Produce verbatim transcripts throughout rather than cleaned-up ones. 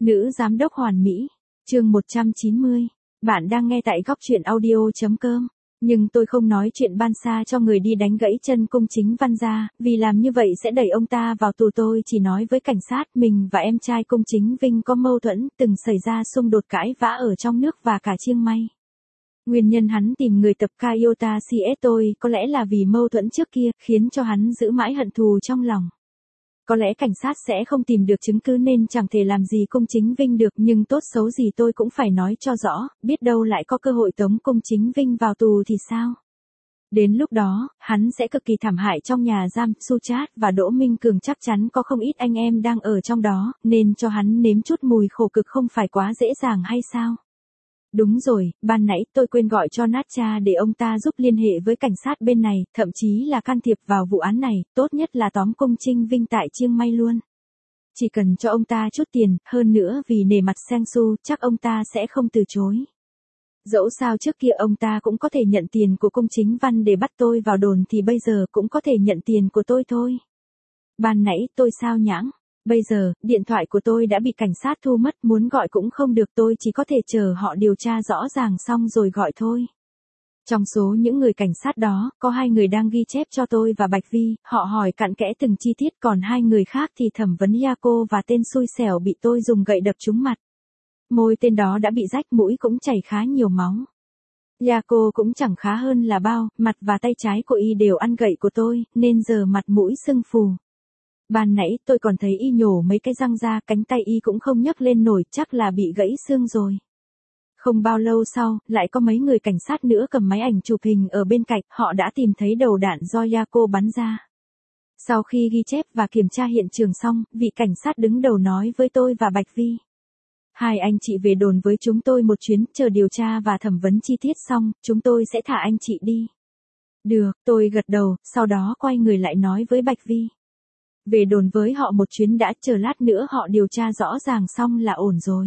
Nữ giám đốc hoàn mỹ, chương một trăm chín mươi. Bạn đang nghe tại góc truyện audio.com. Nhưng tôi không nói chuyện ban xa cho người đi đánh gãy chân Cung Chính Văn ra, vì làm như vậy sẽ đẩy ông ta vào tù. Tôi chỉ nói với cảnh sát mình và em trai Cung Chính Vinh có mâu thuẫn, từng xảy ra xung đột cãi vã ở trong nước và cả Chiang Mai. Nguyên nhân hắn tìm người tập Kayota xê ét tôi có lẽ là vì mâu thuẫn trước kia, khiến cho hắn giữ mãi hận thù trong lòng. Có lẽ cảnh sát sẽ không tìm được chứng cứ nên chẳng thể làm gì Cung Chính Vinh được, nhưng tốt xấu gì tôi cũng phải nói cho rõ, biết đâu lại có cơ hội tống Cung Chính Vinh vào tù thì sao? Đến lúc đó, hắn sẽ cực kỳ thảm hại trong nhà giam. Suchat và Đỗ Minh Cường chắc chắn có không ít anh em đang ở trong đó, nên cho hắn nếm chút mùi khổ cực không phải quá dễ dàng hay sao? Đúng rồi, ban nãy tôi quên gọi cho Natcha để ông ta giúp liên hệ với cảnh sát bên này, thậm chí là can thiệp vào vụ án này, tốt nhất là tóm Cung Chính Vinh tại Chiang Mai luôn. Chỉ cần cho ông ta chút tiền, hơn nữa vì nể mặt Sang Su, chắc ông ta sẽ không từ chối. Dẫu sao trước kia ông ta cũng có thể nhận tiền của Cung Chính Văn để bắt tôi vào đồn thì bây giờ cũng có thể nhận tiền của tôi thôi. Ban nãy tôi sao nhãng. Bây giờ, điện thoại của tôi đã bị cảnh sát thu mất, muốn gọi cũng không được, tôi chỉ có thể chờ họ điều tra rõ ràng xong rồi gọi thôi. Trong số những người cảnh sát đó, có hai người đang ghi chép cho tôi và Bạch Vi, họ hỏi cặn kẽ từng chi tiết, còn hai người khác thì thẩm vấn Yako và tên xui xẻo bị tôi dùng gậy đập trúng mặt. Môi tên đó đã bị rách, mũi cũng chảy khá nhiều máu. Yako cũng chẳng khá hơn là bao, mặt và tay trái của y đều ăn gậy của tôi, nên giờ mặt mũi sưng phù. Ban nãy tôi còn thấy y nhổ mấy cái răng ra, cánh tay y cũng không nhấc lên nổi, chắc là bị gãy xương rồi. Không bao lâu sau, lại có mấy người cảnh sát nữa cầm máy ảnh chụp hình ở bên cạnh, họ đã tìm thấy đầu đạn do Yako bắn ra. Sau khi ghi chép và kiểm tra hiện trường xong, vị cảnh sát đứng đầu nói với tôi và Bạch Vi. Hai anh chị về đồn với chúng tôi một chuyến, chờ điều tra và thẩm vấn chi tiết xong, chúng tôi sẽ thả anh chị đi. Được, tôi gật đầu, sau đó quay người lại nói với Bạch Vi. Về đồn với họ một chuyến đã, chờ lát nữa họ điều tra rõ ràng xong là ổn rồi.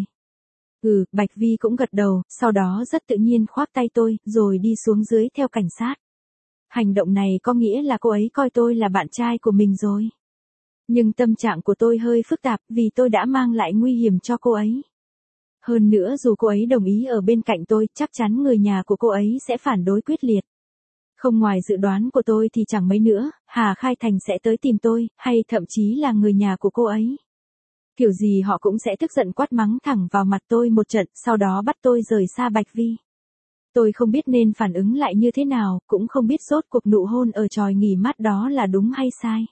Ừ, Bạch Vi cũng gật đầu, sau đó rất tự nhiên khoác tay tôi, rồi đi xuống dưới theo cảnh sát. Hành động này có nghĩa là cô ấy coi tôi là bạn trai của mình rồi. Nhưng tâm trạng của tôi hơi phức tạp, vì tôi đã mang lại nguy hiểm cho cô ấy. Hơn nữa dù cô ấy đồng ý ở bên cạnh tôi, chắc chắn người nhà của cô ấy sẽ phản đối quyết liệt. Không ngoài dự đoán của tôi thì chẳng mấy nữa, Hà Khai Thành sẽ tới tìm tôi, hay thậm chí là người nhà của cô ấy. Kiểu gì họ cũng sẽ tức giận quát mắng thẳng vào mặt tôi một trận, sau đó bắt tôi rời xa Bạch Vi. Tôi không biết nên phản ứng lại như thế nào, cũng không biết rốt cuộc nụ hôn ở chòi nghỉ mát đó là đúng hay sai.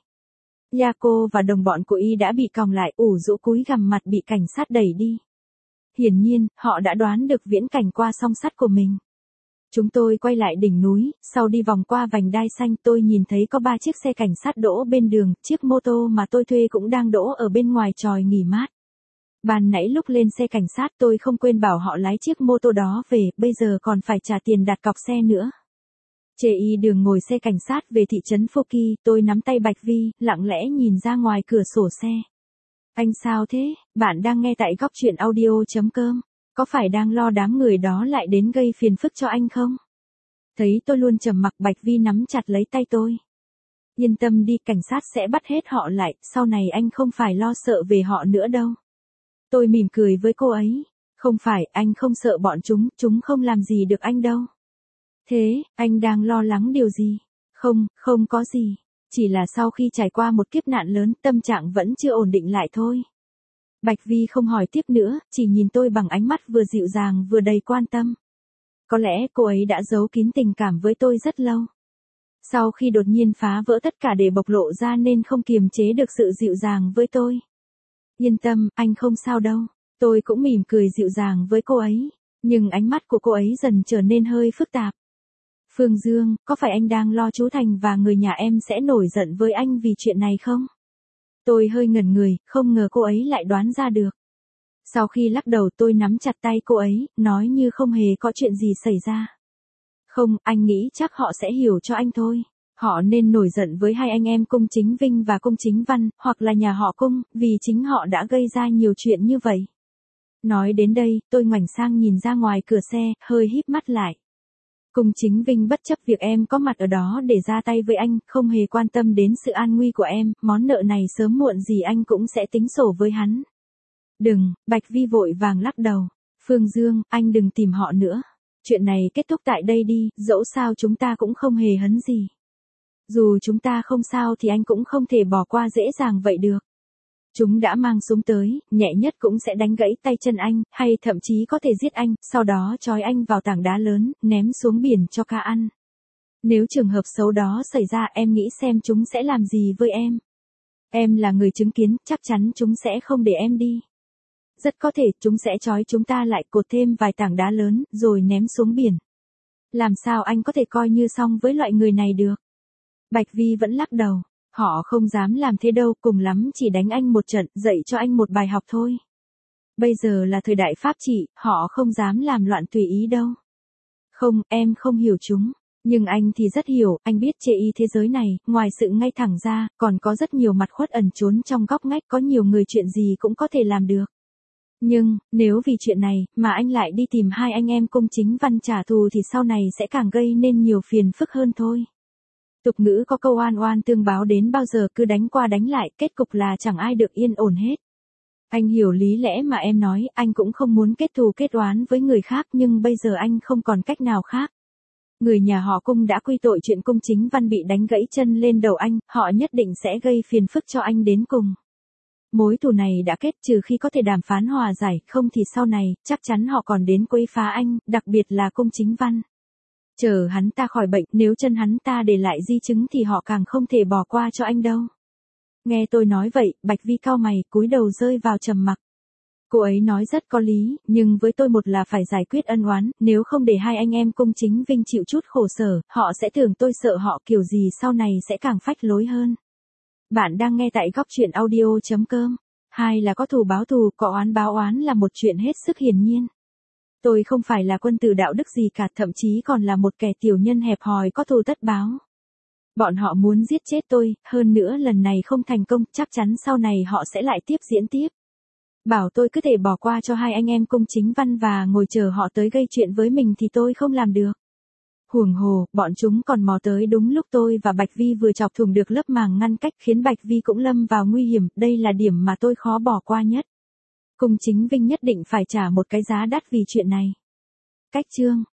Yako và đồng bọn của y đã bị còng lại, ủ rũ cúi gằm mặt bị cảnh sát đẩy đi. Hiển nhiên, họ đã đoán được viễn cảnh qua song sắt của mình. Chúng tôi quay lại đỉnh núi, sau đi vòng qua vành đai xanh, tôi nhìn thấy có ba chiếc xe cảnh sát đỗ bên đường, chiếc mô tô mà tôi thuê cũng đang đỗ ở bên ngoài chòi nghỉ mát. Ban nãy lúc lên xe cảnh sát tôi không quên bảo họ lái chiếc mô tô đó về, bây giờ còn phải trả tiền đặt cọc xe nữa. Chê y đường ngồi xe cảnh sát về thị trấn Phoki, tôi nắm tay Bạch Vi, lặng lẽ nhìn ra ngoài cửa sổ xe. Anh sao thế? Bạn đang nghe tại góc truyện audio.com. Có phải đang lo đám người đó lại đến gây phiền phức cho anh không? Thấy tôi luôn trầm mặc, Bạch Vi nắm chặt lấy tay tôi. Yên tâm đi, cảnh sát sẽ bắt hết họ lại, sau này anh không phải lo sợ về họ nữa đâu. Tôi mỉm cười với cô ấy. Không phải, anh không sợ bọn chúng, chúng không làm gì được anh đâu. Thế, anh đang lo lắng điều gì? Không, không có gì. Chỉ là sau khi trải qua một kiếp nạn lớn, tâm trạng vẫn chưa ổn định lại thôi. Bạch Vi không hỏi tiếp nữa, chỉ nhìn tôi bằng ánh mắt vừa dịu dàng vừa đầy quan tâm. Có lẽ cô ấy đã giấu kín tình cảm với tôi rất lâu. Sau khi đột nhiên phá vỡ tất cả để bộc lộ ra nên không kiềm chế được sự dịu dàng với tôi. Yên tâm, anh không sao đâu. Tôi cũng mỉm cười dịu dàng với cô ấy, nhưng ánh mắt của cô ấy dần trở nên hơi phức tạp. Phương Dương, có phải anh đang lo chú Thành và người nhà em sẽ nổi giận với anh vì chuyện này không? Tôi hơi ngẩn người, không ngờ cô ấy lại đoán ra được. Sau khi lắc đầu tôi nắm chặt tay cô ấy, nói như không hề có chuyện gì xảy ra. Không, anh nghĩ chắc họ sẽ hiểu cho anh thôi. Họ nên nổi giận với hai anh em Cung Chính Vinh và Cung Chính Văn, hoặc là nhà họ Cung, vì chính họ đã gây ra nhiều chuyện như vậy. Nói đến đây, tôi ngoảnh sang nhìn ra ngoài cửa xe, hơi híp mắt lại. Cung Chính Vinh bất chấp việc em có mặt ở đó để ra tay với anh, không hề quan tâm đến sự an nguy của em, món nợ này sớm muộn gì anh cũng sẽ tính sổ với hắn. Đừng, Bạch Vi vội vàng lắc đầu. Phương Dương, anh đừng tìm họ nữa. Chuyện này kết thúc tại đây đi, dẫu sao chúng ta cũng không hề hấn gì. Dù chúng ta không sao thì anh cũng không thể bỏ qua dễ dàng vậy được. Chúng đã mang súng tới, nhẹ nhất cũng sẽ đánh gãy tay chân anh, hay thậm chí có thể giết anh, sau đó trói anh vào tảng đá lớn, ném xuống biển cho cá ăn. Nếu trường hợp xấu đó xảy ra em nghĩ xem chúng sẽ làm gì với em. Em là người chứng kiến, chắc chắn chúng sẽ không để em đi. Rất có thể chúng sẽ trói chúng ta lại, cột thêm vài tảng đá lớn, rồi ném xuống biển. Làm sao anh có thể coi như xong với loại người này được? Bạch Vi vẫn lắc đầu. Họ không dám làm thế đâu, cùng lắm chỉ đánh anh một trận, dạy cho anh một bài học thôi. Bây giờ là thời đại pháp trị, họ không dám làm loạn tùy ý đâu. Không, em không hiểu chúng. Nhưng anh thì rất hiểu, anh biết chê y thế giới này, ngoài sự ngay thẳng ra, còn có rất nhiều mặt khuất ẩn trốn trong góc ngách, có nhiều người chuyện gì cũng có thể làm được. Nhưng, nếu vì chuyện này, mà anh lại đi tìm hai anh em Cung Chính Văn trả thù thì sau này sẽ càng gây nên nhiều phiền phức hơn thôi. Tục ngữ có câu oan oan tương báo đến bao giờ, cứ đánh qua đánh lại, kết cục là chẳng ai được yên ổn hết. Anh hiểu lý lẽ mà em nói, anh cũng không muốn kết thù kết oán với người khác, nhưng bây giờ anh không còn cách nào khác. Người nhà họ Cung đã quy tội chuyện Cung Chính Văn bị đánh gãy chân lên đầu anh, họ nhất định sẽ gây phiền phức cho anh đến cùng. Mối thù này đã kết, trừ khi có thể đàm phán hòa giải, không thì sau này, chắc chắn họ còn đến quấy phá anh, đặc biệt là Cung Chính Văn. Chờ hắn ta khỏi bệnh, nếu chân hắn ta để lại di chứng thì họ càng không thể bỏ qua cho anh đâu. Nghe tôi nói vậy, Bạch Vi cau mày, cúi đầu rơi vào trầm mặc. Cô ấy nói rất có lý, nhưng với tôi một là phải giải quyết ân oán, nếu không để hai anh em Cung Chính Vinh chịu chút khổ sở, họ sẽ tưởng tôi sợ họ kiểu gì sau này sẽ càng phách lối hơn. Bạn đang nghe tại góc truyện audio chấm com. Hai là có thù báo thù, có oán báo oán là một chuyện hết sức hiển nhiên. Tôi không phải là quân tử đạo đức gì cả, thậm chí còn là một kẻ tiểu nhân hẹp hòi có thù tất báo. Bọn họ muốn giết chết tôi, hơn nữa lần này không thành công, chắc chắn sau này họ sẽ lại tiếp diễn tiếp. Bảo tôi cứ thể bỏ qua cho hai anh em Cung Chính Văn và ngồi chờ họ tới gây chuyện với mình thì tôi không làm được. Huống hồ, bọn chúng còn mò tới đúng lúc tôi và Bạch Vi vừa chọc thủng được lớp màng ngăn cách, khiến Bạch Vi cũng lâm vào nguy hiểm, đây là điểm mà tôi khó bỏ qua nhất. Cung Chính Vinh nhất định phải trả một cái giá đắt vì chuyện này. Cách chương